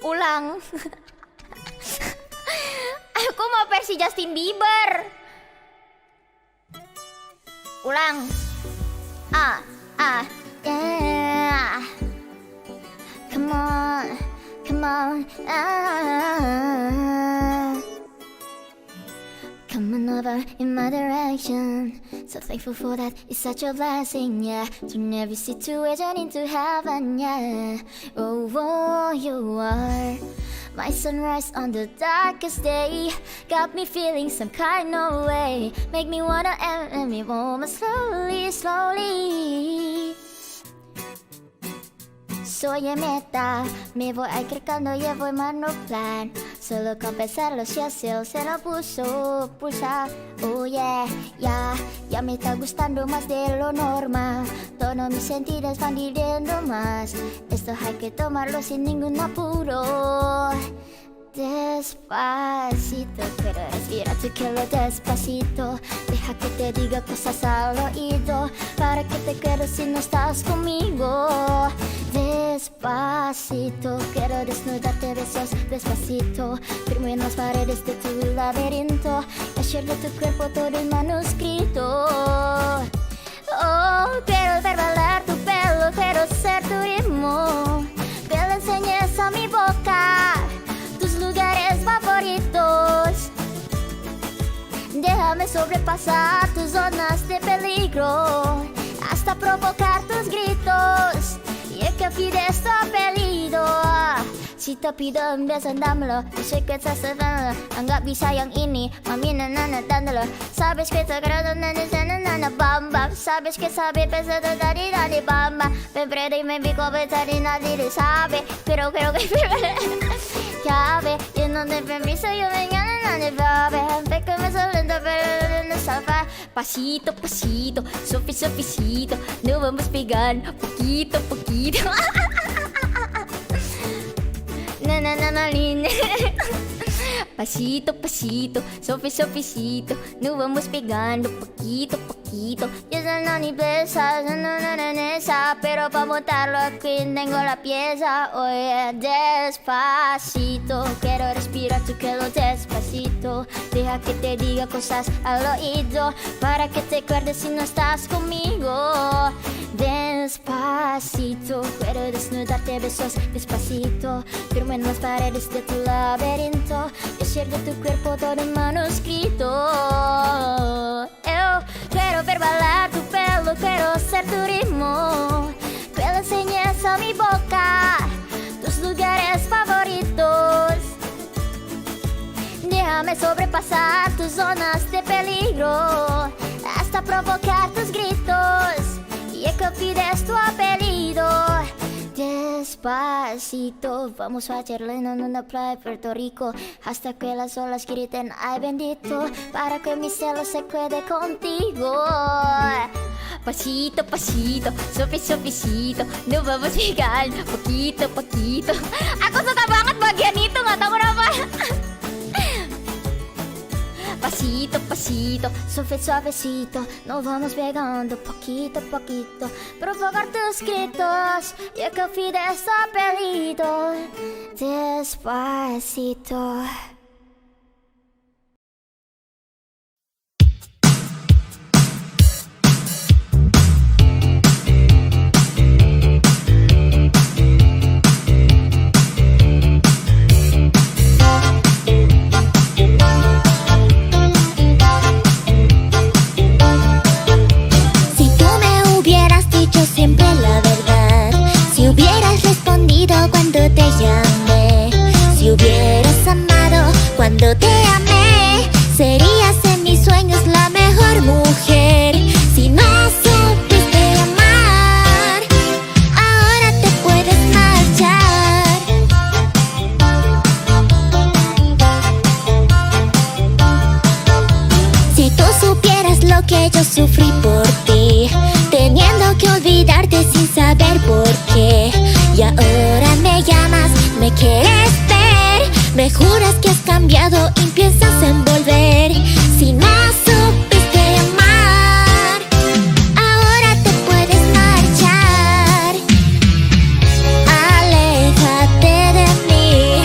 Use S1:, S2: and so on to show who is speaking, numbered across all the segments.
S1: Ulang. Aku mau versi Justin Bieber. Ulang. Yeah. Come on, come on. Coming over in my direction. So thankful for that, it's such a blessing, yeah. Turn every situation into heaven, yeah. Oh, you are my sunrise on the darkest day. Got me feeling some kind of way. Make me wanna end me moment slowly, slowly. Soy meta, me voy acercando, ya voy mano plan. Solo con pensarlo si el cielo se lo puso pulsar. Oh yeah, ya me está gustando más de lo normal. Todos mis sentidos van pidiendo más. Esto hay que tomarlo sin ningún apuro. Despacito, pero respira tu quiero despacito. Deja que te diga cosas al oído, para que te quedes si no estás conmigo. Despacito, quiero desnudarte besos despacito. Firmo en las paredes de tu laberinto y hacer de tu cuerpo todo el manuscrito. Oh, quiero ver bailar tu pelo, quiero ser tu ritmo. Que le enseñes a mi boca tus lugares favoritos. Déjame sobrepasar tus zonas de peligro, hasta provocar tus gritos. Y es que pides tu apellido. Si te pido un beso, dámelo. Yo sé que estás tratando, anggap bisa yang ini. Mami nana dándolo. Sabes que te agrado, nana bamba. Sabes que sabe pensar de dari bamba. Ven preda y me vi comentar y nadie sabe. Pero que ya ve, y no te permiso yo mañana nadie va a ver. Ve que me solento pero no salva. Pasito, pasito, suavecito, nos vamos pegando poquito, poquito. Na, linda. Pasito, pasito, suavecito, nos vamos pegando poquito, poquito. Yo no ni pieza, no esa, pero para montarlo aquí tengo la pieza. Oye, despacito, quiero respirar tu pelo despacito. Deja que te diga cosas al oído, para que te acuerdes si no estás conmigo. Despacito, quiero desnudarte besos despacito. Firmo en las paredes de tu laberinto y hacer de tu cuerpo todo un manuscrito. Quiero ver bailar tu pelo, quiero ser tu ritmo. Que le enseñes a mi boca tus lugares favoritos. Déjame sobrepasar tus zonas de peligro, hasta provocar tus gritos. Y es que pides tu apellido. Despacito, vamos a hacerlo en una playa de Puerto Rico, hasta que las olas griten ay bendito, para que mi cielo se quede contigo. Pasito, pasito, suavecito, nos vamos pegando poquito, poquito. Aku suka banget bagian itu, gak tau kenapa. Pasito, pasito, suavecito, nos vamos pegando poquito, poquito. Provocar tus gritos, y que pides tu apellido. Despacito.
S2: Siempre la verdad, si hubieras respondido cuando te llamé, si hubieras amado cuando te amé, serías en mis sueños la mejor mujer. Si no supiste amar, ahora te puedes marchar. Si tú supieras lo que yo sufrí por ti, teniendo que olvidarte sin saber por qué, y ahora me llamas, me quieres ver, me juras que has cambiado y piensas en volver. Si no supiste amar, ahora te puedes marchar. Aléjate de mí,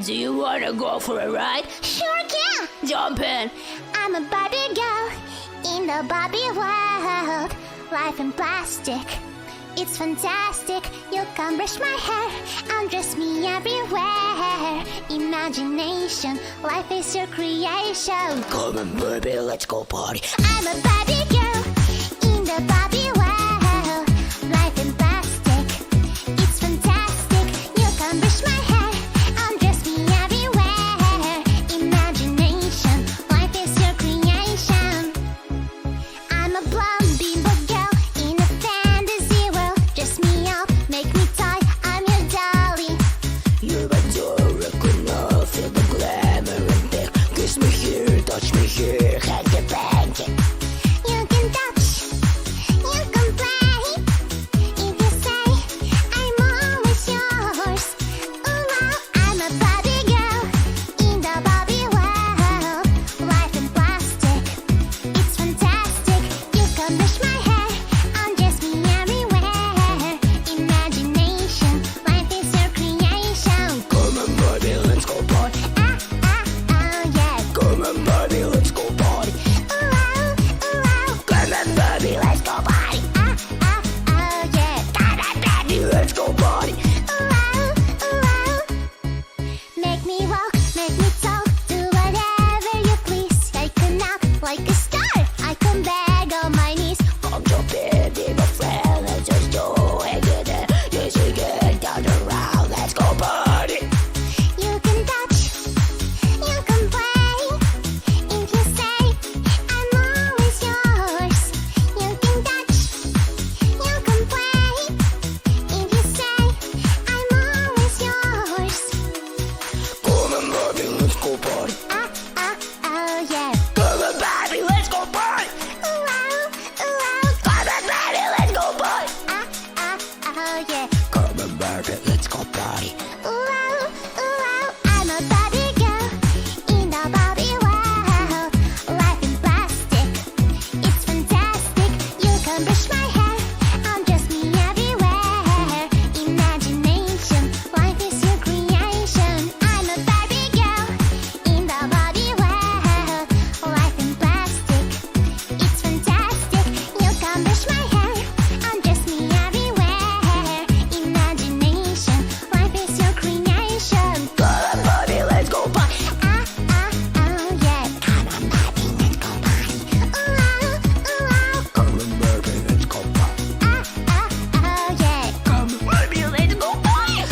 S3: Do you wanna go for a ride?
S1: Sure can.
S3: Jump in.
S1: I'm a Barbie girl in the Barbie world. Life in plastic, it's fantastic. You can brush my hair, undress me everywhere. Imagination, life is your creation.
S3: Come on, baby, let's go party.
S1: I'm a Barbie girl in the Barbie world. Life in plastic, it's fantastic. You can brush my hair, undress me everywhere. Imagination, life is your creation. I'm a blonde bimbo girl in a fantasy world. Dress me up, make me toy, I'm your dolly.
S3: You're adorable, feel the glamour and big. Kiss me here, touch me here, hanky panky.
S1: You can touch, you can play. If you say I'm always yours. Ooh, wow, I'm a Barbie girl in the Barbie world. Life in plastic, it's fantastic. You can brush my hair, undress me everywhere. Imagination, life is your creation.
S3: Come on, baby, let's go party.
S1: Oh yeah.
S3: Come on, baby, let's go party.
S1: Ooh, wow.
S3: Come on, baby, let's go party.
S1: Oh yeah.
S3: Come on, baby, let's go party.
S1: Make me walk, make me talk, do whatever you please. I can act like a star, I can beg on my knees.
S3: Come jump in, be my friend, let's just do it. Yes, we get down around, let's go party.
S1: You can touch, you can play. If you say I'm always yours. You can touch, you can play. If you say I'm always yours.
S3: Come on, baby, let's go party.
S1: Oh yeah.
S3: Come on, baby, let's go party.
S1: Ooh, wow.
S3: Come on, baby, let's go party.
S1: Oh yeah.
S3: Come on, baby, let's go party.
S1: I'm a Barbie girl in the Barbie world. Life in plastic, it's fantastic. You can brush my hair, undress me everywhere. Imagination, life is your creation. I'm a Barbie girl in the Barbie world. Life in plastic, it's fantastic. You can brush my hair, undress me everywhere. Imagination, life is your creation.
S3: Come on, baby, let's go party.
S1: Oh yeah.
S3: Come on, baby, let's go party. Come on, baby, let's go party.
S1: Oh yeah.
S3: Come on, baby, let's go party.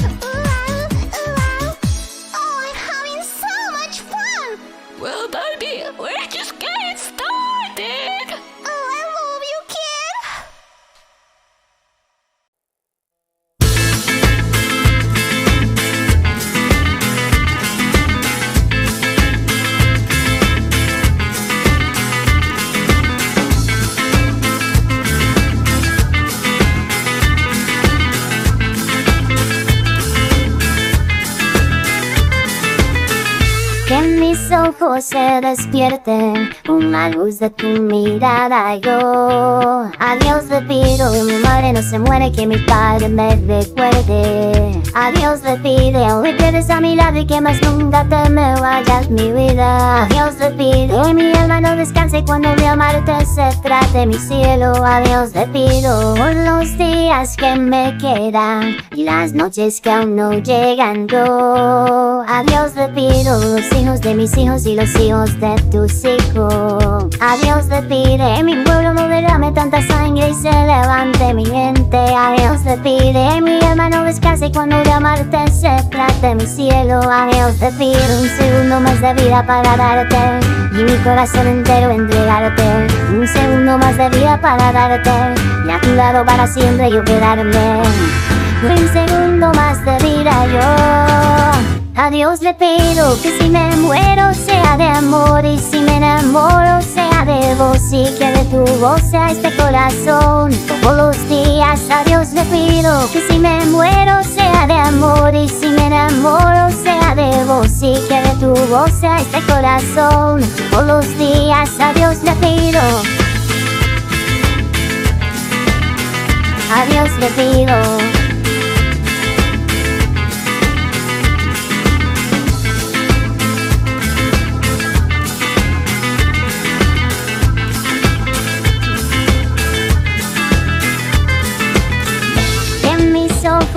S1: Oh, I'm having so much fun.
S3: Well, baby, we're just getting started.
S1: Oh, I love you, kid. Que mis ojos se despierten con la luz de tu mirada y yo a Dios le pido que mi madre no se muere, que mi padre me recuerde. A Dios le pide aún me quedes a mi lado y que más nunca te me vayas mi vida. A Dios le pido que mi alma no descanse cuando de amarte se trate mi cielo. A Dios le pido por los días que me quedan y las noches que aún no llegan yo. A Dios le pido los hijos de mis hijos y los hijos de tus hijos. A Dios le pide mi pueblo no derrame tanta sangre y se levante mi gente. A Dios le pide mi alma no descanse cuando de amarte se trate mi cielo. A Dios le pido un segundo más de vida para darte y mi corazón entero entregarte. Un segundo más de vida para darte y a tu lado para siempre yo quedarme. Un segundo más de vida yo. A Dios le pido que si me muero sea de amor y si me enamoro sea de vos y que de tu voz sea este corazón todos los días. A Dios le pido que si me muero sea de amor y si me enamoro sea de vos y que de tu voz sea este corazón todos los días. A Dios le pido. A Dios le pido.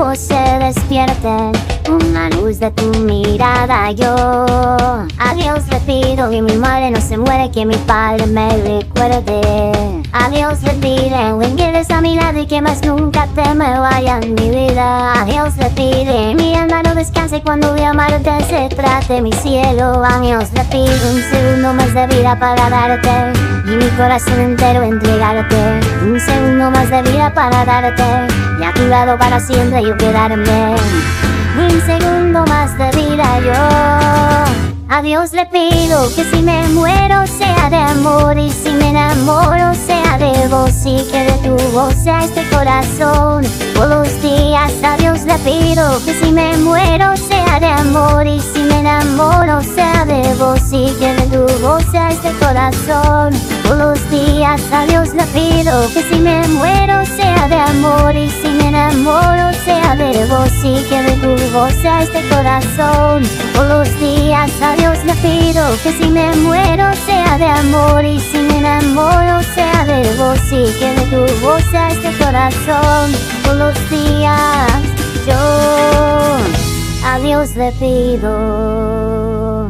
S1: ojos se despierten, una luz de tu mirada yo a Dios le pido que mi madre no se muere, que mi padre me recuerde. A Dios le pido que quedes a mi lado y que más nunca te me vaya en mi vida. A Dios le pido mi alma no descanse cuando de amarte se trate mi cielo. A Dios le pido un segundo más de vida para darte y mi corazón entero entregarte. Un segundo más de vida para darte y a tu lado para siempre yo quedarme. Un segundo más de vida yo a Dios le pido que si me muero sea de amor y si me enamoro sea de vos y que de tu voz sea este corazón todos los días. A Dios le pido que si me muero sea de amor y si me enamoro sea de vos y que de tu voz sea este corazón todos los días. A Dios le pido que si me muero sea de amor y si me enamoro sea de vos y que de tu voz sea este corazón todos los días. A Dios le pido que si me muero sea de amor y si me enamoro sea de vos y que de tu voz sea este corazón todos los días. Yo a Dios le pido.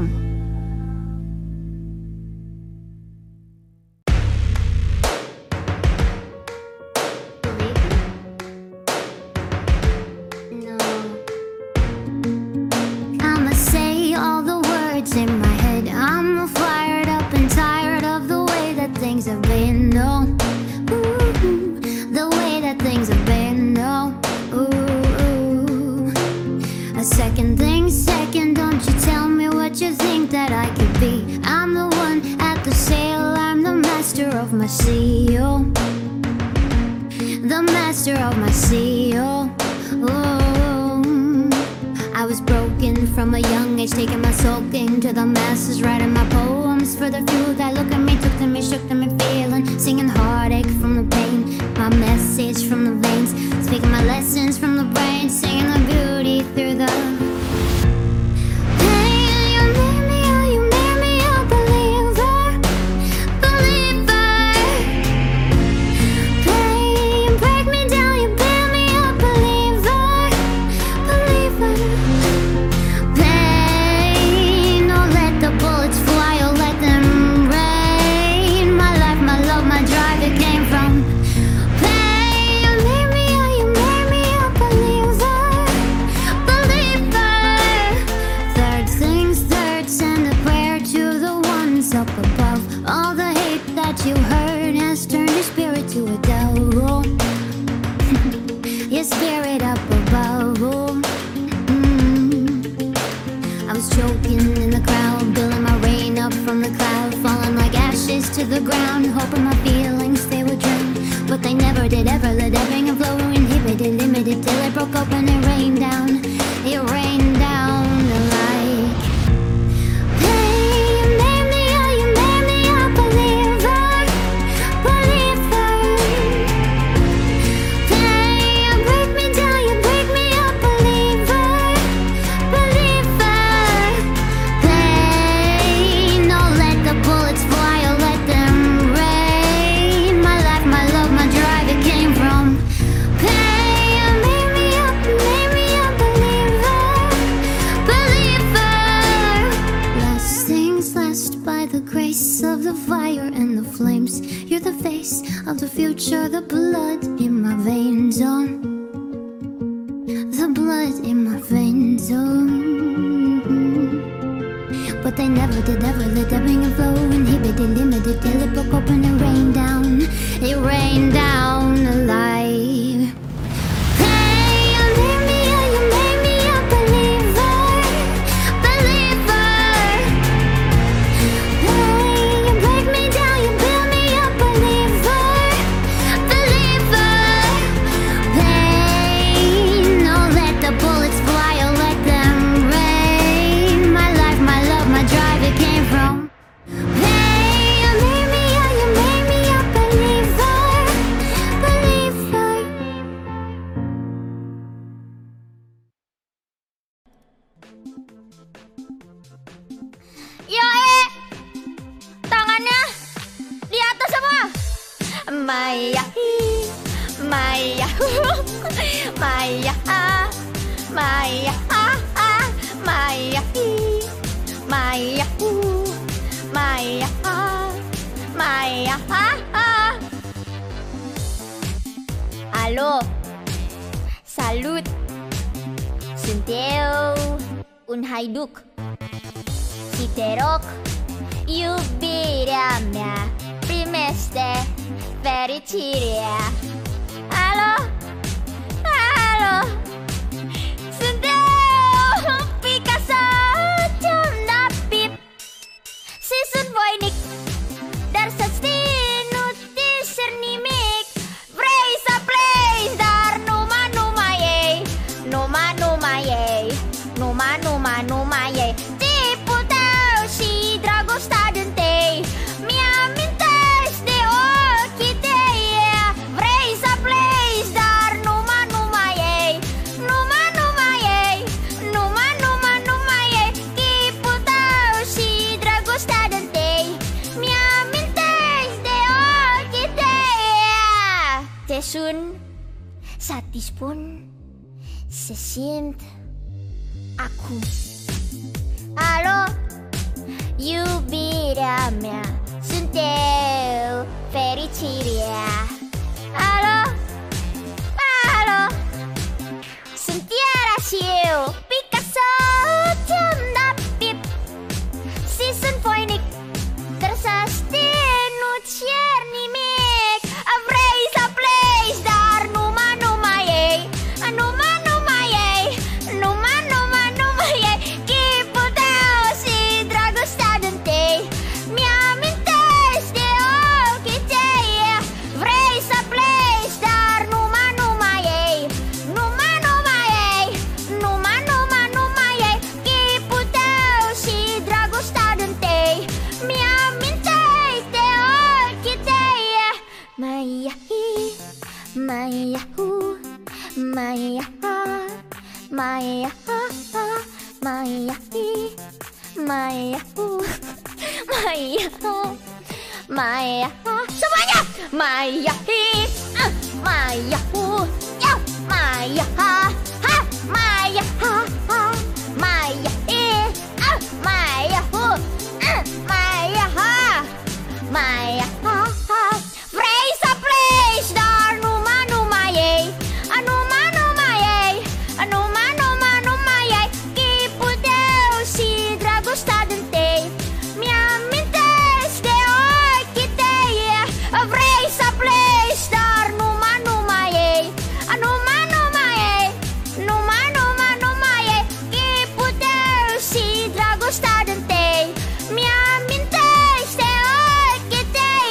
S1: In my head, I'm fired up and tired of the way that things have been. No, ooh, the way that things have been. No, ooh, a second thing, second. Don't you tell me what you think that I could be. I'm the one at the sail. I'm the master of my seal. The master of my seal. I was broken from a young age, taking my sulking to the masses, writing my poems for the few that look at me, took to me, shook to me, feeling, singing heartache from the pain, my message from the veins, speaking my lessons from the brain, singing the beauty through the pain. You made me, oh, you made me a believer, believer. Pain, you break me down, you build me a believer, believer. Bullets fly, oh let them rain. My life, my love, my drive, it came from pain. You made me, oh, you made me a believer, believer. Third things third, send a prayer to the ones up above. All the hate that you heard has turned your spirit to a devil. Your spirit up above. I was choking in the crowd, building my rain up from the cloud, falling like ashes to the ground, hoping my feelings they would drown. But they never did, ever let everything and flow, inhibited, limited, till it broke open and rained down. It rained down like pain. You made me, oh, you made me a believer, believer. Pain, you break me down, you break me a believer, believer. Bullets fly, oh let them rain. My life, my love, my drive, it came from pain. You made me a believer, believer. Last things last, by the grace of the fire and the flames. You're the face of the future, the blood in my veins, on the blood in my veins, on. But they never did, ever let that ring and flow, inhibited, limited, till it broke open and rained down. It rained down alive. Hey, you made me, oh, you made me a believer, believer. Hey, you break me down, you build me a believer, believer. Pain, oh, let the bullets fly, oh, let them rain. My life, my love, my drive, it came from pain. You made me, oh, you made me a believer, believer.
S4: Yo, tangannya di atas semua. Maya, Maya, Maya. Maya, ah, ah, Maya, Maya, Maya, ah, Maya, ah, ah. Alo, salut. Sunt eu, un haiduc. Și te rog, iubirea mea, primește fericirea. Alo, alo, sunt eu, Picasso, ce-mi da pip. Și sunt voinic, dar să știi, nu discern nimic. Vrei să pleci, dar numai ei, numai ei, numai ei. Tipul tău și dragostea din-tei mi-amintești de ochii tăi. Vrei să pleci, dar numai ei, numai ei, numai ei. Tipul tău și dragostea din-tei mi-amintești de ochii tăi. Te sun să te spun, se simt acum. Alo, iubirea mea, sunt eu, fericirea. Alo, alo, sunt iarăși eu, Picasso, ce-mi da pip. Și sunt voinic, dar să știi, nu cer nimic. Vrei să pleci, dar numai ei, numai ei, numai ei. Chipul tău și dragostea din-tei mi-amintești de ochii tăi. Vrei să pleci, dar numai ei, numai ei, numai ei. Chipul tău și dragostea din-tei mi-amintești de ochii tăi. Maya, Maya, Maya, Maya, Maya, Maya, Maya, Maya, semuanya. Maya, Maya, Maya, ha, Maya, Maya, Maya, Maya, Maya, vrei să pleci, dar numai ei, numai ei, numai ei. Chipul tău și dragostea din-tei mi-amintești de ochii tăi. Vrei să pleci, dar numai ei, numai ei, numai ei. Chipul tău și dragostea din-tei mi-amintești de ochii tăi.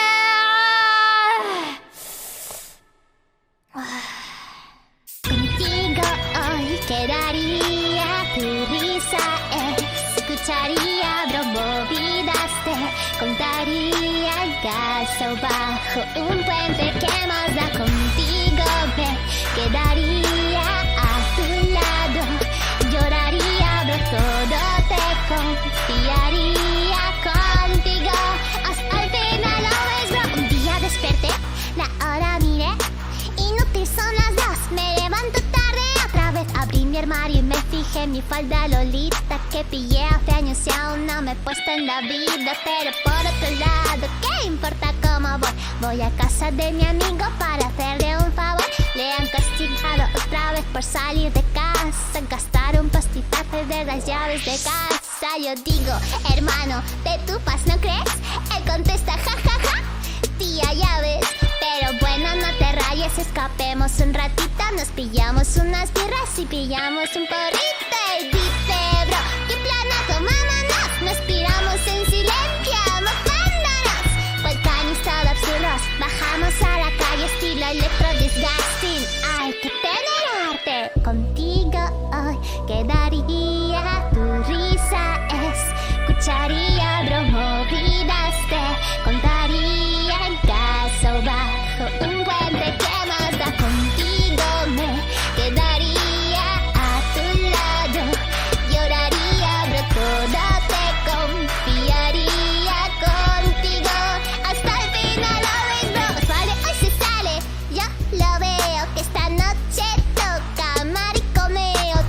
S4: Contigo hoy quedaría, tu risa escucharía, abro movidas, te contaría el caso bajo un puente que más da. Contigo me quedaría a tu lado, lloraría, abro todo, te confiaría contigo hasta el final. Always, bro. Un día desperté, la hora miré, inútil son las dos. Me levanto tarde, otra vez abrí mi armario y me fijé en mi falda Lolita que pillé hace años y aún no me he puesto en la vida. Pero por otro lado, ¿qué importa cómo voy? Voy a casa de mi amigo para hacerle un favor. Le han castigado otra vez por salir de casa, gastar un pastitazo de las llaves de casa. Yo digo, hermano, ¿te tupas, no crees? Él contesta, ja, ja, ja, tía, ya ves. Pero bueno, no te rayes, escapemos un ratito, nos pillamos unas birras y pillamos un porrito. Y dice, bro, ¿qué planazo, vámonos? Nos piramos en silencio, mojándonos. Volcanes todo absurdos, bajamos a la calle estilo electro disgusting. Hay que tener arte. Contigo hoy quedaría, tu risa escucharía, bro, movidas, te contaría el caso bajo un puente que más da. Contigo me quedaría a tu lado, lloraría, bro, todo te confiaría contigo hasta el final. Always, bro. Vale, hoy se sale, yo lo veo que esta noche toca maricomeo.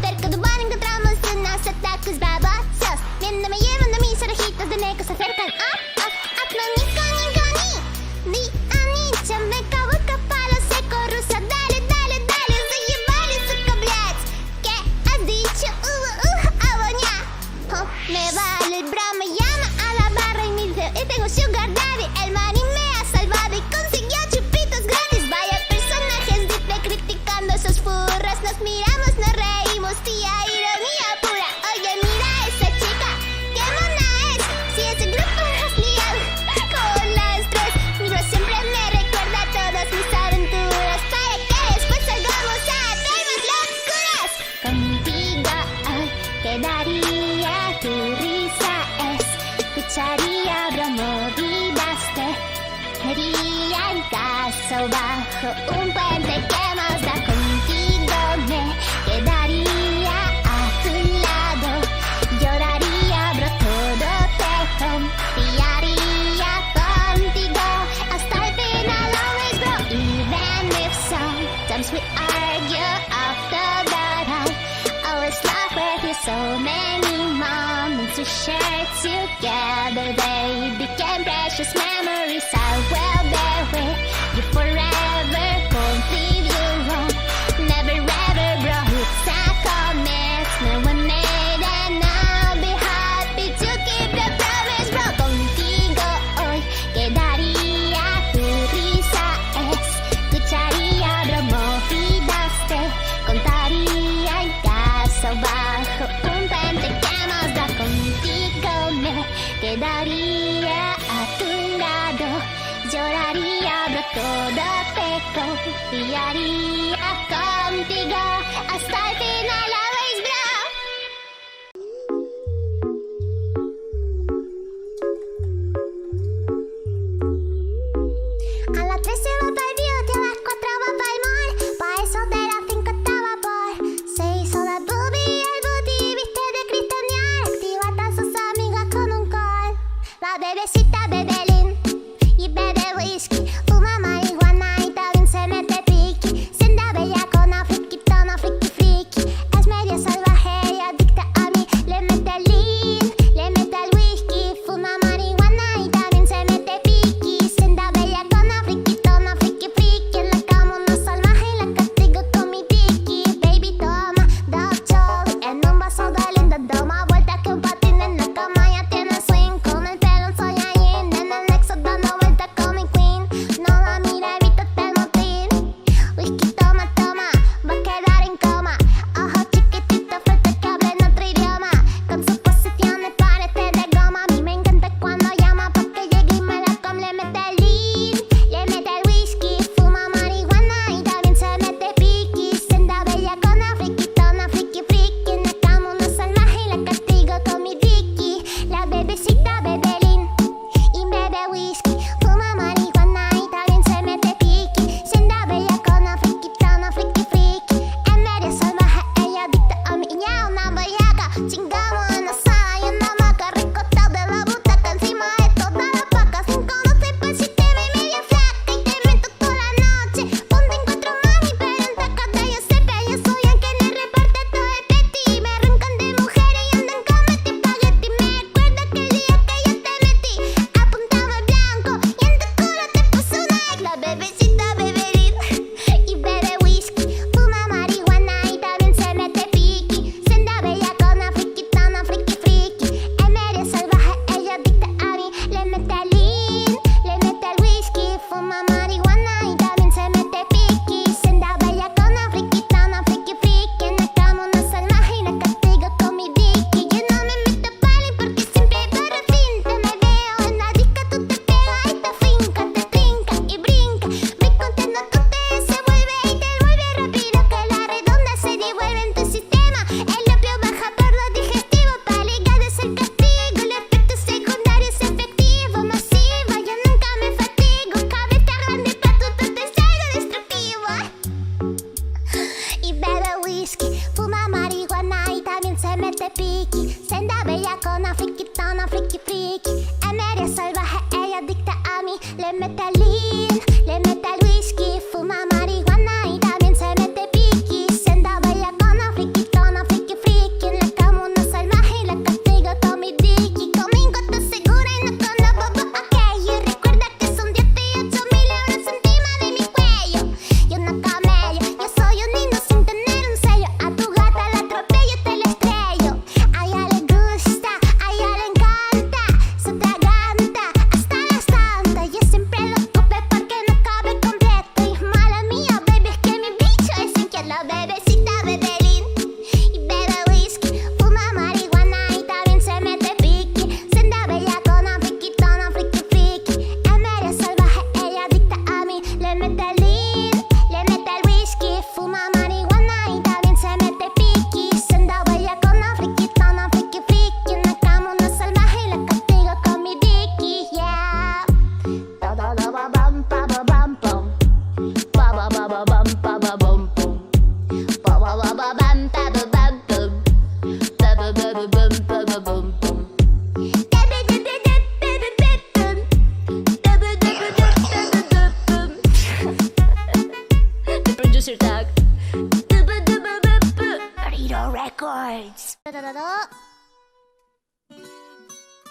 S4: Me vale el bra, me llama a la barra y me dice, tengo sugar daddy. El mani me ha salvado y consiguió chupitos gratis. Vaya personajes, dice, criticando esos furras. Nos miramos, nos reímos, tía, ironía pura. Oye, mira a esa chica, qué mona es. Si ese grupo has liado con las tres. Miro siempre me recuerda todas mis aventuras, para que después salgamos a hacernos locuras. Contigo hoy quedaría, tu risa escucharía bromovidas, te haría en caso bajo un puente que más da. Contigo me quedaría a tu lado, lloraría, bro, todo te confiaría contigo hasta el final, always, bro. Even if sometimes we argue, after that I always laugh with you. So many moments we shared together, they became precious memories. I will bear with you forever, won't leave you wrong, never ever, bro. It's a commitment we made and I'll be happy to keep the promise, bro. Contigo hoy quedaría, tu risa escucharía, bromovidas te contaría en caso bajo un puente que nos da. Contigo me quedaría a tu lado, lloraría, bro, todo te confiaría contigo hasta el final, always, bro. A las 3 se va pa'l beauty, a las 4 va pa'l mall. Pa' eso de las 5 estaba por. Se hizo la boobie y el booty, viste de Christian Dior. Activa a sus amigas con un call. La bebecita bebe lean y bebe whisky. Fuma marihuana y también se mete piqui. Senda bella con friki, tono friki friki. Es medio salvaje y adicta a mí. Le mete lean, le mete el whisky. Fuma marihuana y también se mete piqui. Senda bella con friki, tono friki friki. En la cama una salvaje y la castigo con mi dicky. Baby, toma, dog choli en un vaso de linda. Da más vuelta que un patín en la cama, ya tiene swing. Con el pelo en Saiyajin, en el nexo dando vuelta con mi queen. No la mira, evítate el motín. Whisky, toma, toma, va a quedar en coma. Ojo chiquitito, fuerte que habla en otro idioma. Con sus posiciones parece de goma. A mí me encanta cuando llama porque llegue y me la come. Le mete el lean, le mete el whisky. Fuma marihuana y también se mete piqui. Senda bella con friki, tono friki friki. En la cama una salvaje y la castigo con mi dicky. La bebecita bebe lean y bebe whisky. Fuma marihuana y también se mete piqui. Senda bella con friki, tono friki friki. Es medio salvaje, ella adicta a mí y ya una bellaca. Chingamos en la sala y en la hamaca, recostado de la butaca encima de todas las vacas. Sin conocer por si te ve medio flaca y te meto toda la noche. Ponte en 4 mami, pero en tacata yo sepa. Yo soy el que le reparte todo el peti. Me arrancan de mujeres y andan con meti espagueti. Me acuerdo aquel día que yo te metí, apuntaba al blanco y en tu culo te puse una X. La bebecita bebe lean y bebe whisky. Fuma marihuana y también se mete piqui. Senda bella con friki, tono friki friki. Es medio salvaje, ella adicta a mí. Le mete lean, le mete el whisky. Fuma marihuana y también se mete piqui. Senda bella con friki, tono friki friki. En la cama una salvaje y la castigo con mi dicky. Yo no me meto pali porque siempre hay para fin. Te me veo en la disca, tú te pegas y te finca, te trinca y brinca. Muy contento tú te desenvuelve y te vuelve rápido que la redonda se devuelve en tu sistema. El opio baja por lo digestivo, para ligar es el castigo. El efecto secundario es efectivo, masivo. Yo nunca me fatigo, cabeza grande pa' tu potencial destructivo. Y bebe whisky, fuma marihuana y también se mete piqui. Senda bella con friki, tono friki friki. Es medio salvaje, ella adicta a mí. Le mete lean, le mete el whisky. Fuma marihuana y también se mete piqui. Senda bella con friki, tono friki friki. En la cama una salvaje y la castigo con mi dicky. Conmigo estás segura y no con los bobos, ok. Y recuerda que son 18.000 euros encima de mi cuello. Yo no camello, yo soy un niño sin tener un sello. A tu gata la atropello, te la estrello. A ella le gusta, a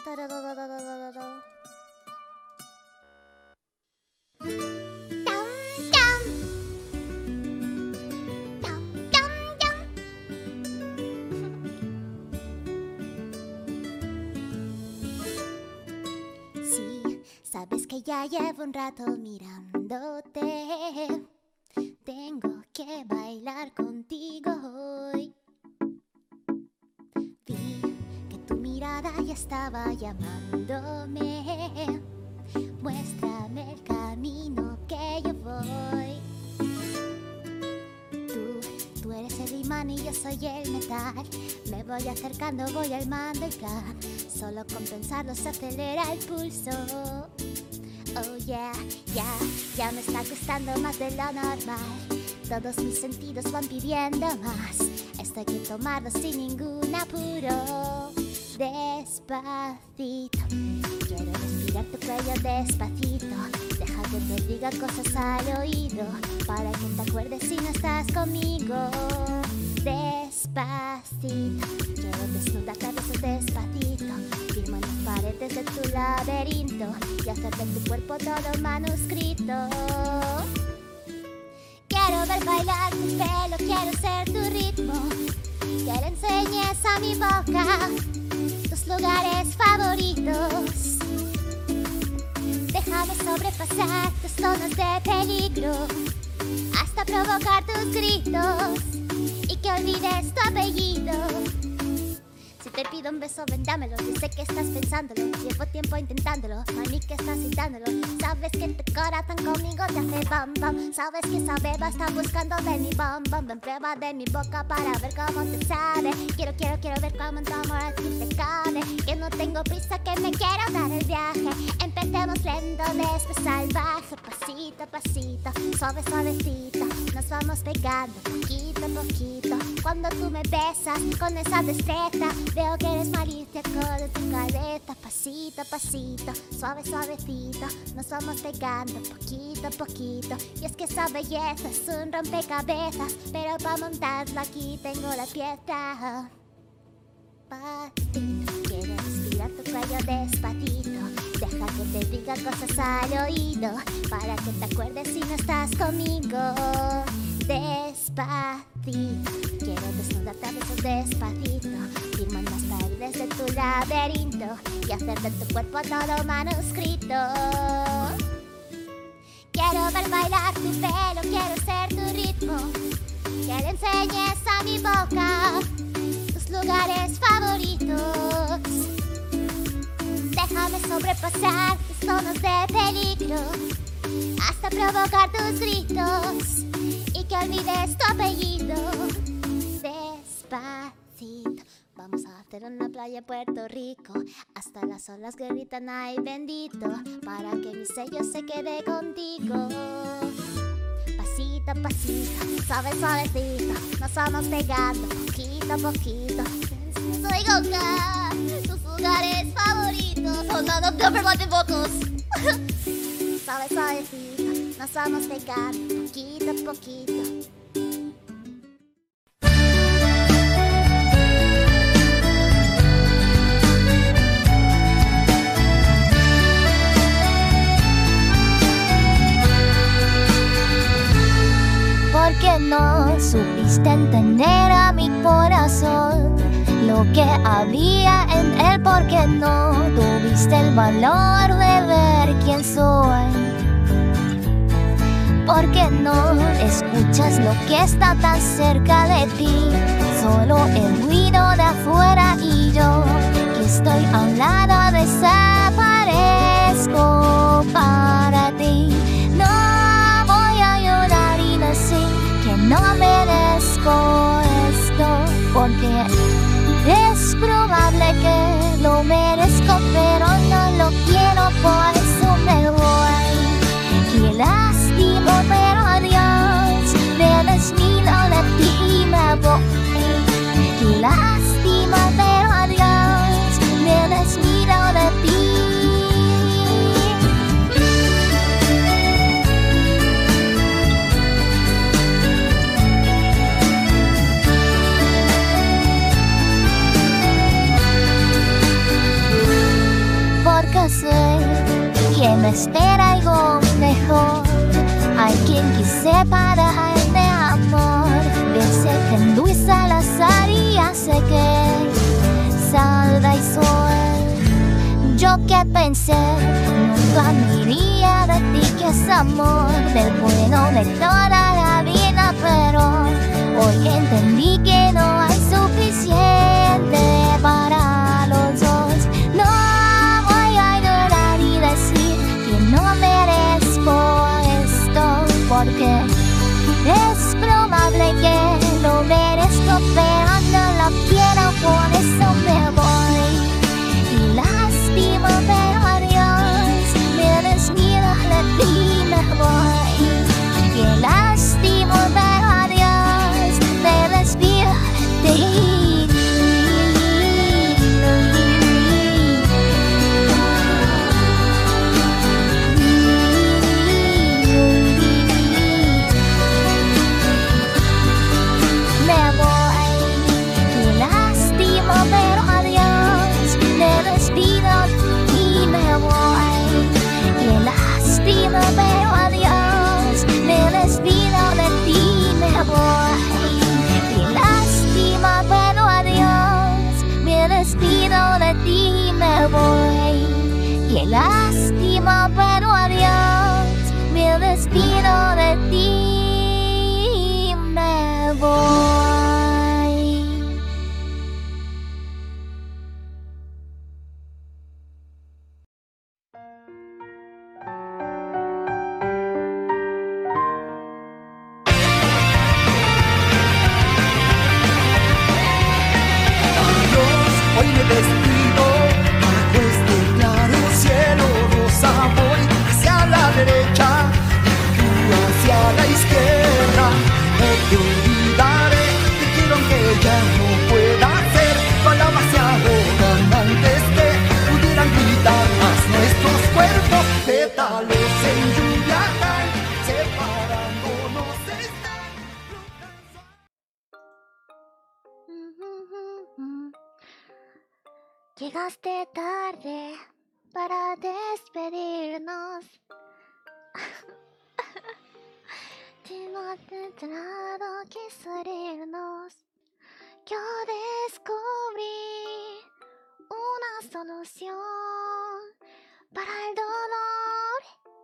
S2: Sí, sabes que ya llevo un rato mirándote. Tengo que bailar contigo hoy. Vi que tu mirada ya estaba llamándome. Muéstrame el camino que yo voy. Tú eres el imán y yo soy el metal. Me voy acercando, voy armando el plan. Solo con pensarlo se acelera el pulso. Oh yeah, ya me está costando más de lo normal. Todos mis sentidos van pidiendo más. Esto hay que tomarlo sin ningún apuro. Despacito, quiero respirar tu cuello despacito. Deja que te diga cosas al oído, para que te acuerdes si no estás conmigo. Despacito, quiero desnudarte a besos despacito. Firmo en las paredes de tu laberinto y hacer de tu cuerpo todo manuscrito. Quiero ver bailar tu pelo, quiero ser tu ritmo. Que le enseñes a mi boca tus lugares favoritos. Déjame sobrepasar tus zonas de peligro, hasta provocar tus gritos y que olvides tu apellido. Si te pido un beso, ven, dámelo. Yo sé que estás pensándolo, llevo tiempo intentándolo. Mami, que estás citándolo. Sabes que tu corazón conmigo te hace bam bam. Sabes que esa beba está buscando de mi bam bam. Ven, prueba de mi boca para ver cómo te sabe. Quiero ver cómo en tu amor a ti te cabe. Que no tengo prisa, que me quiero dar el viaje. Empecemos lento, después salvaje. Pasito a pasito, suave, suavecito. Nos vamos pegando poquito a poquito. Cuando tú me besas con esa destreza, veo que eres malicia con tu cabeza. Pasito a pasito, suave, suavecito. Nos vamos pegando poquito a poquito. Y es que esa belleza es un rompecabezas, pero para montarlo aquí tengo la pieza. Patito, quiero respirar tu cuello despacito. Deja que te diga cosas al oído, para que te acuerdes si no estás conmigo. Despacito, quiero desnudarte a besos despacito. Firmo en las paredes de tu laberinto y hacer de tu cuerpo todo manuscrito. Quiero ver bailar tu pelo, quiero ser tu ritmo. Que le enseñes a mi boca tus lugares favoritos. Déjame sobrepasar tus zonas de peligro, hasta provocar tus gritos y que olvides tu apellido. Despacito, vamos a hacer una playa en Puerto Rico, hasta las olas que gritan ay bendito, para que mi sello se quede contigo. Pasito a pasito, suave, suavecito, nos vamos pegando poquito a poquito. Soy Goka, tus lugares favoritos. Oh no, don't forget the vocals. Suave, suavecito, nos vamos pegando poquito a poquito.
S1: Porque no supiste entender a mi corazón lo que había en él, porque no tuviste el valor de ver quién soy, porque no escuchas lo que está tan cerca de ti, solo el ruido de afuera y yo que estoy a un lado desaparezco para ti. No voy a llorar y decir que no merezco esto, porque es probable que lo merezco, pero no lo quiero, por eso me voy. Qué lástima, pero adiós, me despido de ti y me voy. Qué lástima, pero adiós, me despido de ti. me espera algo mejor. Hay quien quise para de amor. Dice que Luis Salazar y hace que salga el sol. Yo que pensé nunca me iría de ti, que es amor, del bueno de toda la vida, pero hoy entendí que no hay suficiente para los dos. No voy a llorar y decir que no merezco esto, porque es probable que lo merezco, pero no lo quiero, por eso me voy. Y lástima, pero adiós, me despido de ti, me voy. Y lástima, pero adiós, me despido de ti. Pero adiós, me despido de ti, me voy. Y lástima, pero adiós, me despido de ti, me voy. Y lástima, pero adiós, me despido de ti, me voy.
S5: Hoy me despido, bajo este claro cielo rosa voy hacia la derecha y tú hacia la izquierda. No te olvidaré, te quiero aunque ya no pueda ser. Palabras se ahogan antes que pudieran gritar más. Nuestros cuerpos pétalos en lluvia caen, separándonos están.
S1: Llegaste tarde para despedirnos. No intentado quise irnos. Yo descubrí una solución para el dolor.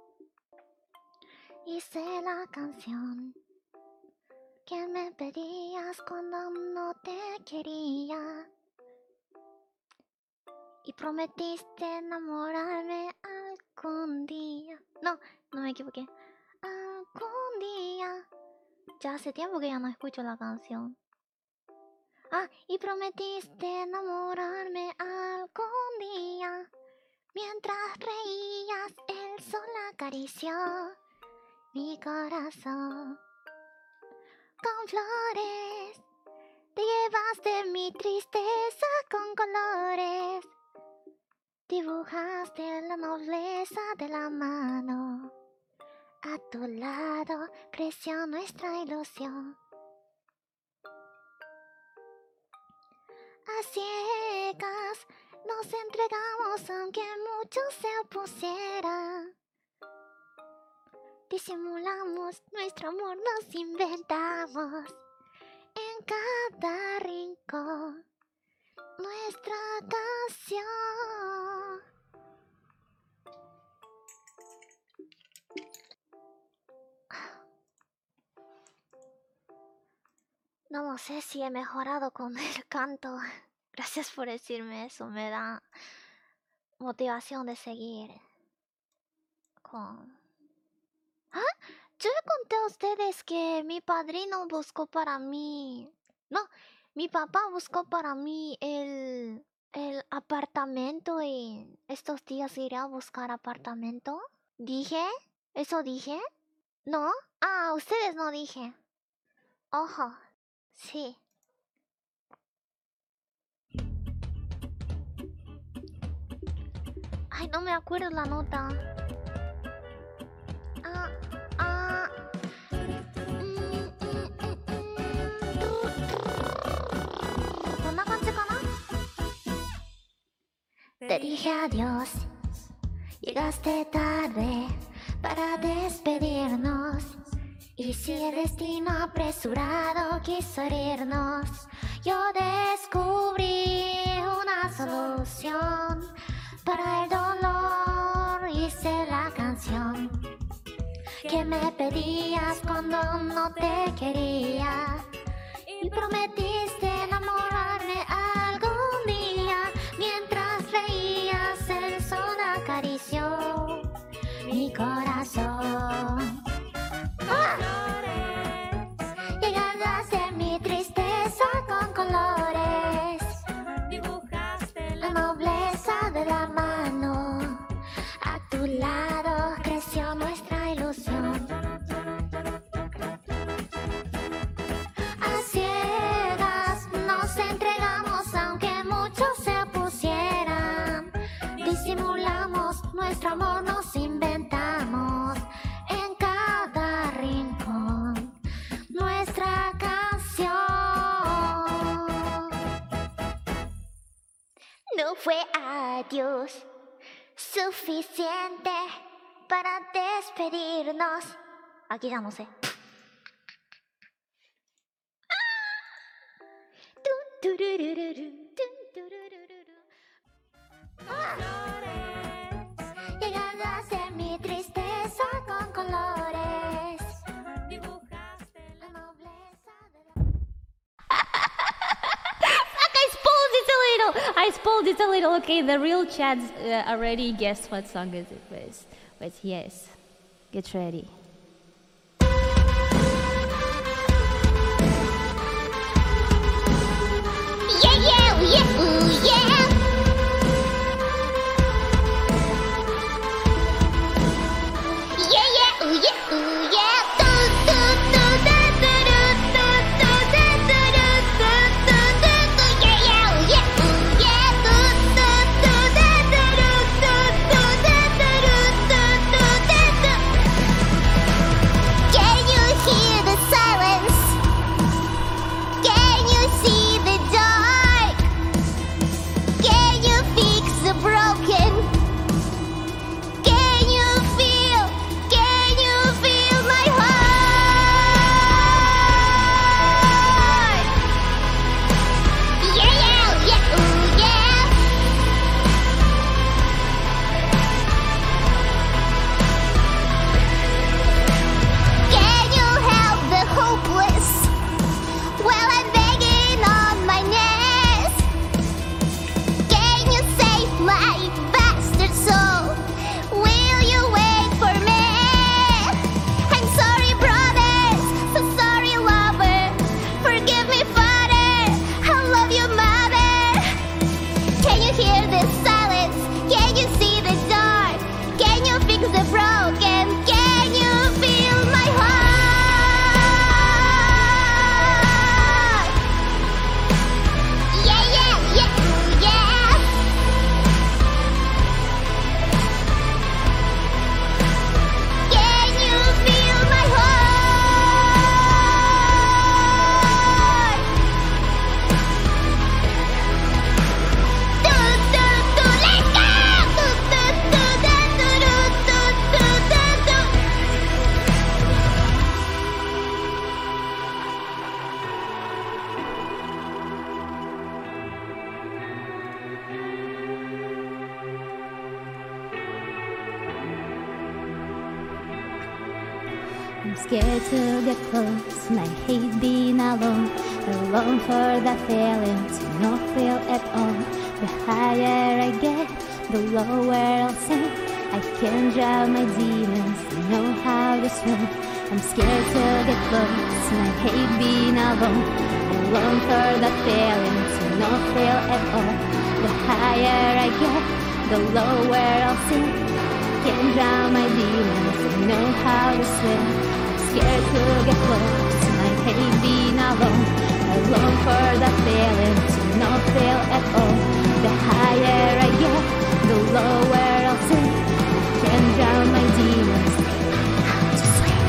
S1: Hice la canción que me pedías cuando no te quería. Y prometiste enamorarme algún día. No me equivoqué. Algún día. Ya hace tiempo que ya no escucho la canción. Y prometiste enamorarme algún día. Mientras reías, el sol acarició mi corazón. Con flores, te llevaste mi tristeza con colores. Dibujaste la nobleza de la mano. A tu lado creció nuestra ilusión. A ciegas nos entregamos aunque muchos se opusieran. Disimulamos nuestro amor, nos inventamos en cada rincón nuestra canción. No sé si he mejorado con el canto. Gracias por decirme eso, me da motivación de seguir con... Yo le conté a ustedes que mi padrino buscó para mí... No, mi papá buscó para mí el apartamento y estos días iré a buscar apartamento. ¿Dije? ¿Eso dije? ¿No? Ustedes no dije. Ojo, sí. Ay, no me acuerdo la nota. Te dije adiós
S2: Llegaste tarde para despedirnos. Y si el destino apresurado quiso herirnos, yo descubrí una solución para el dolor. Hice la canción que me pedías cuando no te quería. Y prometiste enamorarme algún día. Mientras reías, el sol acarició mi corazón. Llegaste a ser mi tristeza con colores. Dibujaste la nobleza de la mano. A tu lado creció nuestra ilusión. A ciegas nos entregamos aunque muchos se opusieran. Disimulamos nuestro amor, nos inventamos en cada rincón nuestra canción. No fue adiós suficiente para despedirnos. Aquí damos, Llegaste a ser mi tristeza con colores. Dibujaste la nobleza de la...
S6: I spoiled it a little. Okay, the real Chads already guessed what song it was. But yes, get ready.
S2: Yeah, yeah, yeah, ooh, yeah. Yeah, yeah, ooh, yeah, ooh, yeah. Can you hear the silence? Can you see the dark? Can you fix the broken? Can you feel my heart? Yeah, yeah, yeah, ooh, yeah. Can you help the hopeless? Well, I'm begging on my knees. Can you save my bastard soul? Will you wait for me? I'm sorry, brothers. So sorry, lover. Forgive me, father. I love you, mother. Can you hear the silence? Can you see the dark? Can you fix the broken? Can you feel my heart? Yeah, yeah, yeah, ooh, yeah. Can you feel my heart? Do, do, do, let's go! Do, do, do, do, do, do, do, do, do.
S6: I'm scared to get close, and I hate being alone. Alone for that feeling to not feel at all. The higher I get, the lower I'll sink. I can't drown my demons, I know how to swim. I'm scared to get close, and I hate being alone. Alone for that feeling to not feel at all. The higher I get, the lower I'll sink. Can't drown my demons, I know how to swim. Scared to get close, and I hate being alone. Alone for the feeling to not feel at all. The higher I get, the lower I'll sink. Can't drown my demons, how to swim.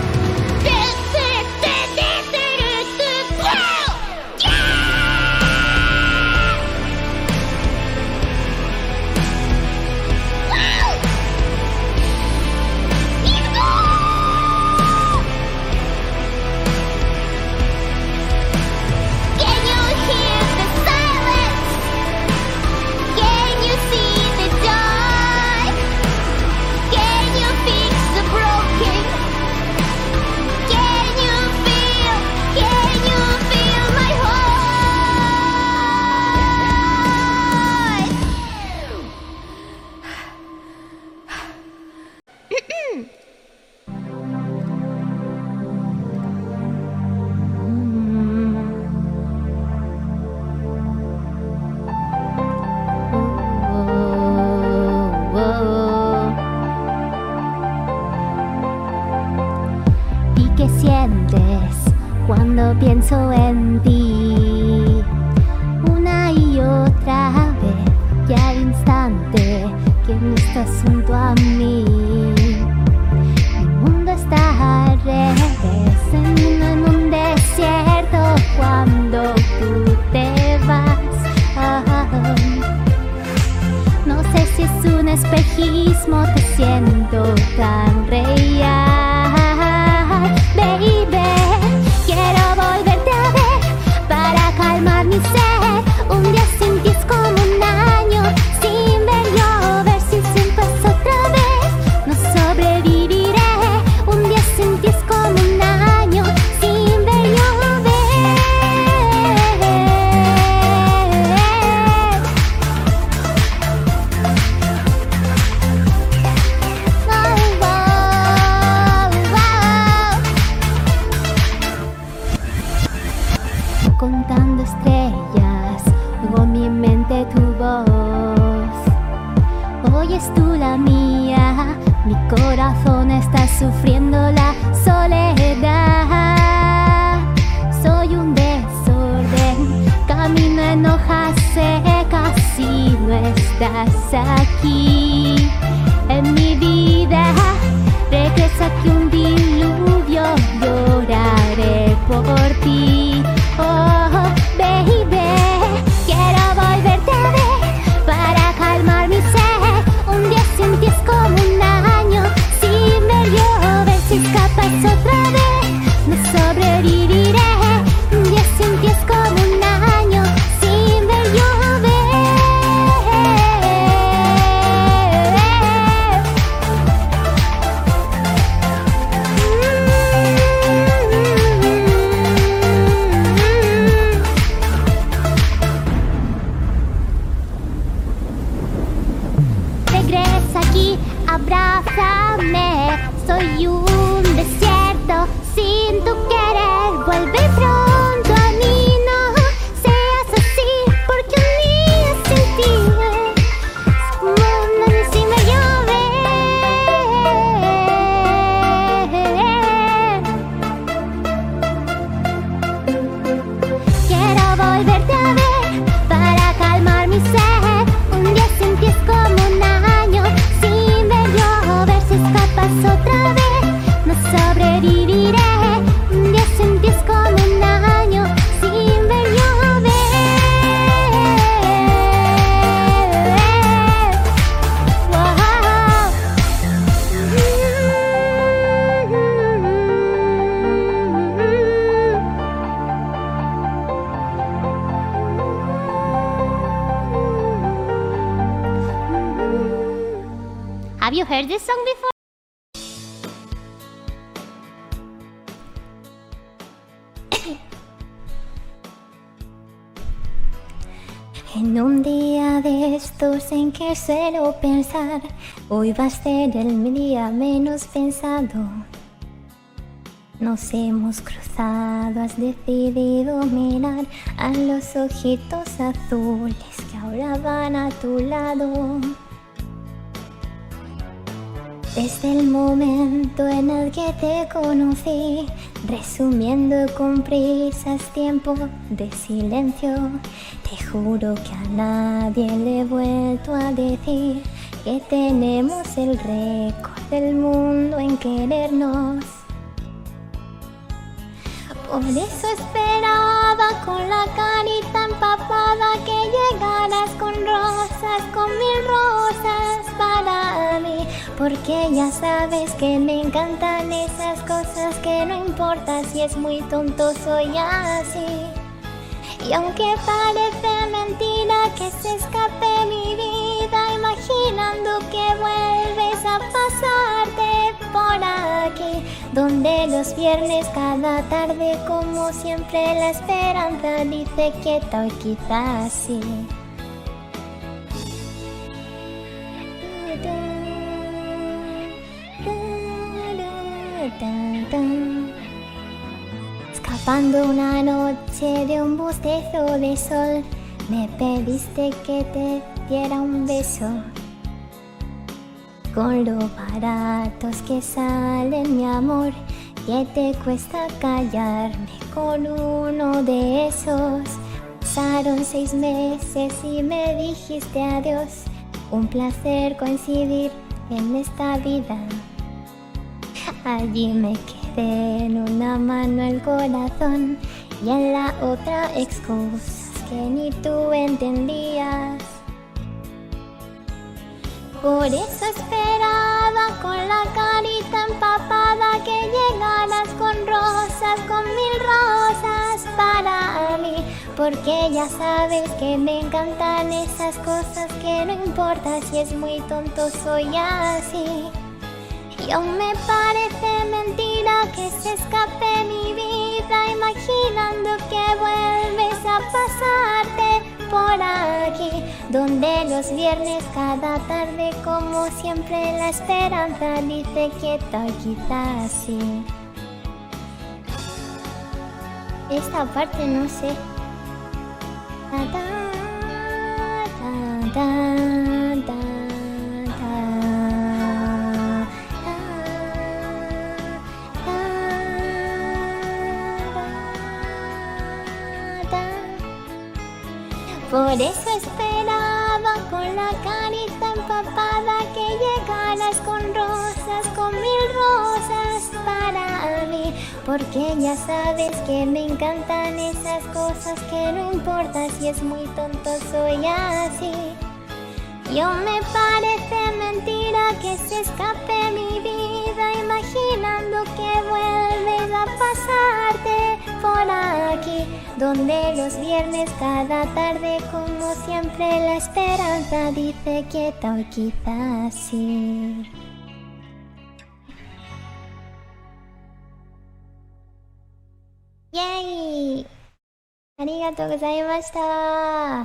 S6: cuando pienso en ti. Una y otra vez, y al instante que no estás junto a mí. Mi mundo está al revés, en un desierto cuando tú te vas. No sé si es un espejismo, te siento tan real. Baby, quiero volverte a ver para calmar mi sed. Un día sin ti es como un año sin ver llover. Si sin paz otra vez no sobreviviré. Un día sin ti es como un año sin ver llover. Contando estrellas, oigo en mi mente tu voz. Hoy es tú la mía, mi corazón está sufriendo la soledad. Soy un desorden, camino en hojas secas si no estás aquí. En mi vida regresa que un diluvio, lloraré por ti. Oh, baby, quiero volverte a ver para calmar mi sed. Un día sin ti es como un año sin ver llover. Si escapas otra vez, no sobreviviré. Un día sin ti es como un año sin ver llover. Regresa aquí, abrázame. Soy un desierto sin tu querer. Vuelve pronto a mí, no seas así, porque un día sin ti es como un año sin ver llover. Quiero volverte a ver para calmar mi sed. Un día sin ti es como un año sin ver llover. Si escapas otra vez, no sobreviviré. Un día sin ti es como un año sin ver llover. Wow. Have you heard this song before? En un día de estos en que suelo pensar, hoy va a ser el día menos pensado. Nos hemos cruzado, has decidido mirar a los ojitos azules que ahora van a tu lado. Desde el momento en el que te conocí, resumiendo con prisas tiempo de silencio, te juro que a nadie le he vuelto a decir que tenemos el récord del mundo en querernos. Por eso esperaba con la carita empapada que llegaras con rosas, con 1000 rosas para mí. Porque ya sabes que me encantan esas cosas que no importa si es muy tonto, soy así. Y aunque parece mentira que se escape mi vida, imaginando que vuelves a pasarte por aquí, donde los viernes cada tarde como siempre la esperanza dice quieta, hoy quizás sí. Escapando una noche de un bostezo de sol, me pediste que te diera un beso. Con lo baratos que salen, mi amor, que te cuesta callarme con uno de esos. Pasaron 6 meses y me dijiste adiós. Un placer coincidir en esta vida. Allí me quedé, en una mano el corazón y en la otra excusas que ni tú entendías. Por eso esperaba con la carita empapada que llegaras con rosas, con 1000 rosas para mí. Porque ya sabes que me encantan esas cosas que no importa si es muy tonto, soy así. Y aún me parece mentira que se escape mi vida imaginando que vuelves a pasarte por aquí, donde los viernes cada tarde como siempre la esperanza dice quieta, quizás sí. Esta parte no sé. Ta, ta, ta, ta, ta. Por eso esperaba con la carita empapada que llegaras con rosas, con 1000 rosas para mí. Porque ya sabes que me encantan esas cosas que no importa si es muy tonto, soy así. Y aún me parece mentira que se escape mi vida imaginando que vuelves a pasarte por aquí, donde los viernes cada tarde como siempre la esperanza dice quieta o quizás sí. ¡Yay! ¡Arigatou gozaimashita!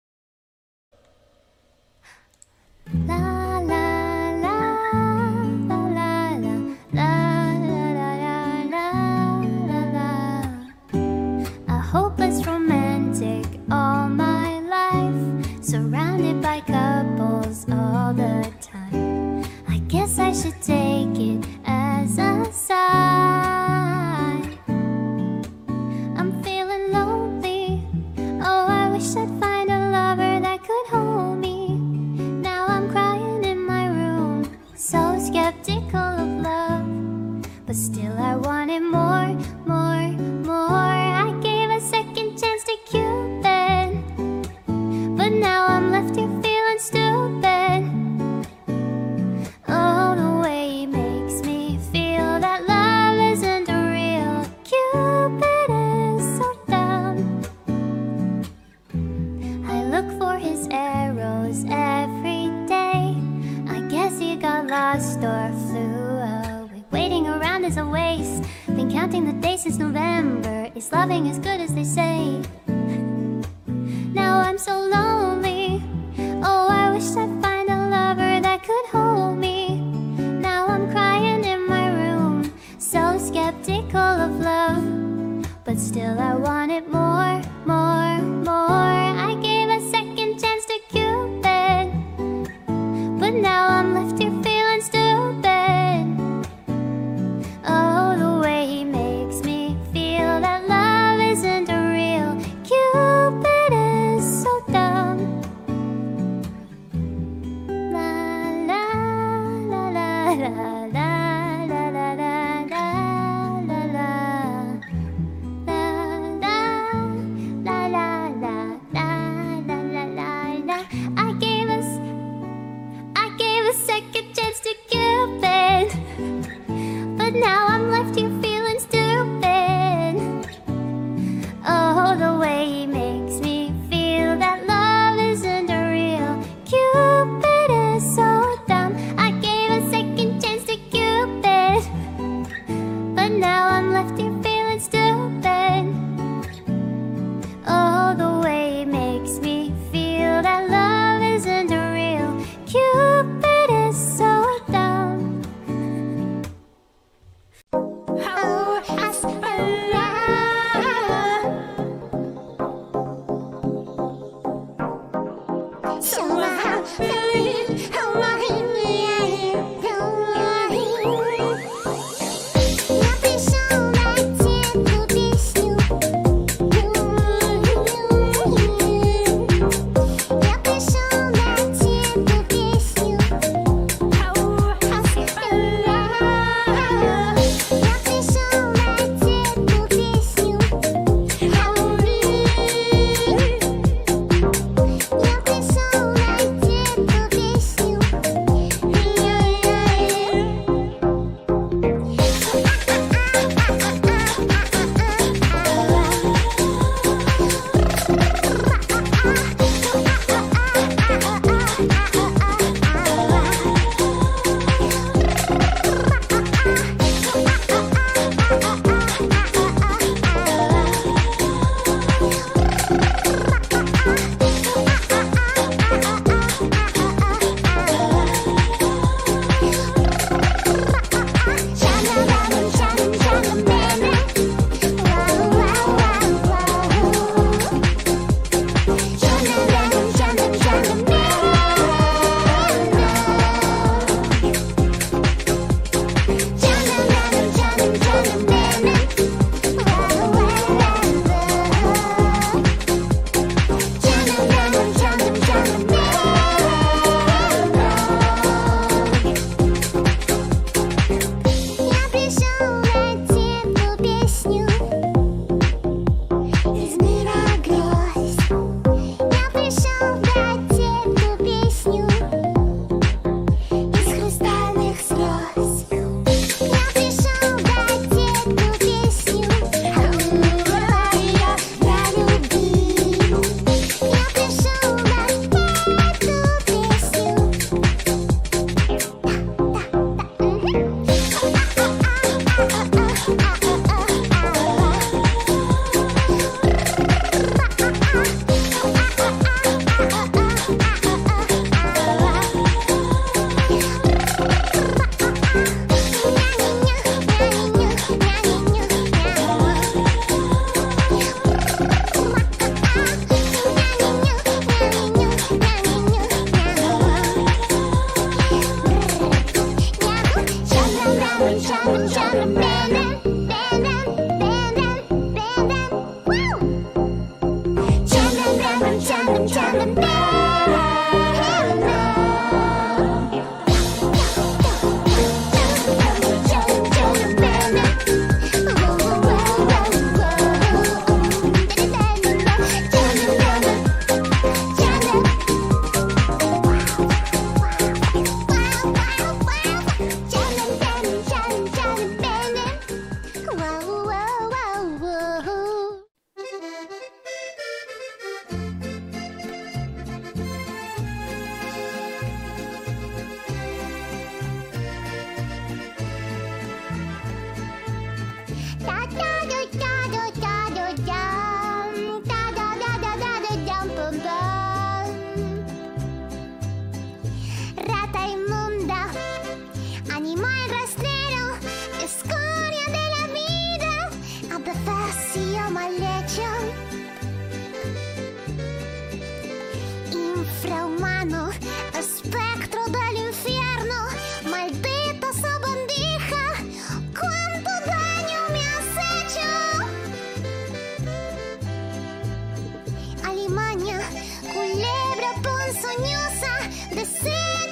S6: La la la la la la la la la la. A hopeless romantic all my life, surrounded by couples all the time. I guess I should take it as a sign. I'm feeling lonely. Oh, I wish I'd find a lover that could hold me. Now I'm crying in my room, so skeptical of love, but still I wanted more, more, more. I gave a second chance to Cupid, but now I'm left here feeling stupid. Oh, the way he makes me feel that love isn't real. Cupid is so dumb. I look for his arrows every day. I guess he got lost or flew away. Waiting around is a waste. Been counting the days since November. Is loving as good as they say? Now I'm so lonely. Oh, I wish I'd find a lover that could hold me. Now I'm crying in my room, so skeptical of love, but still I wanted more, more, more. I gave a second chance to Cupid, but now I'm left here feeling stupid. Oh, the way he makes me feel that love isn't real. Cupid is so dumb. La la la la la la la la la la la la. La la la la la la la la. I gave a second chance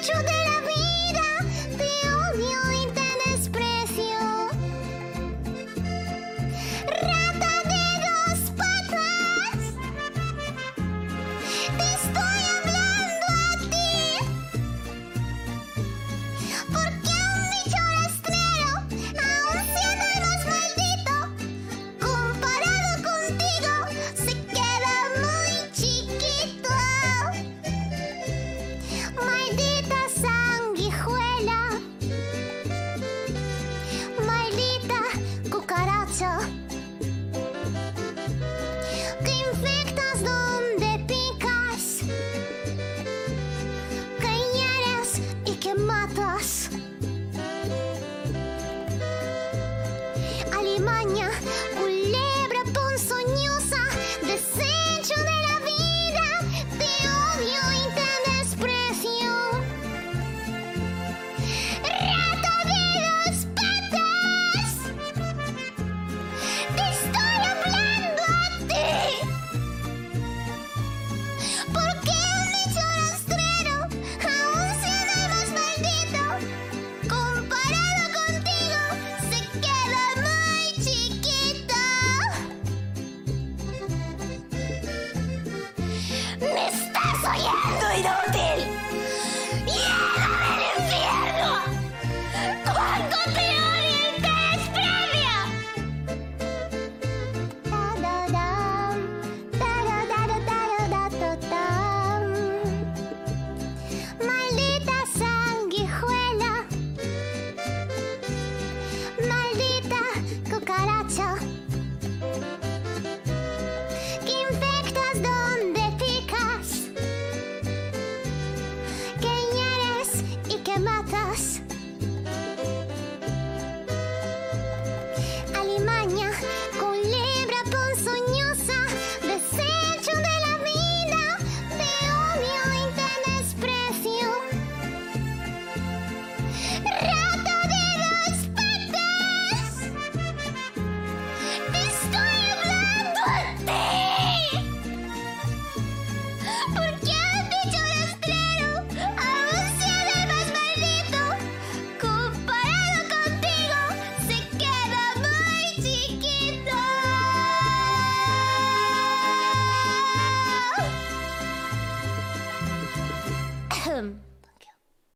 S4: hecho de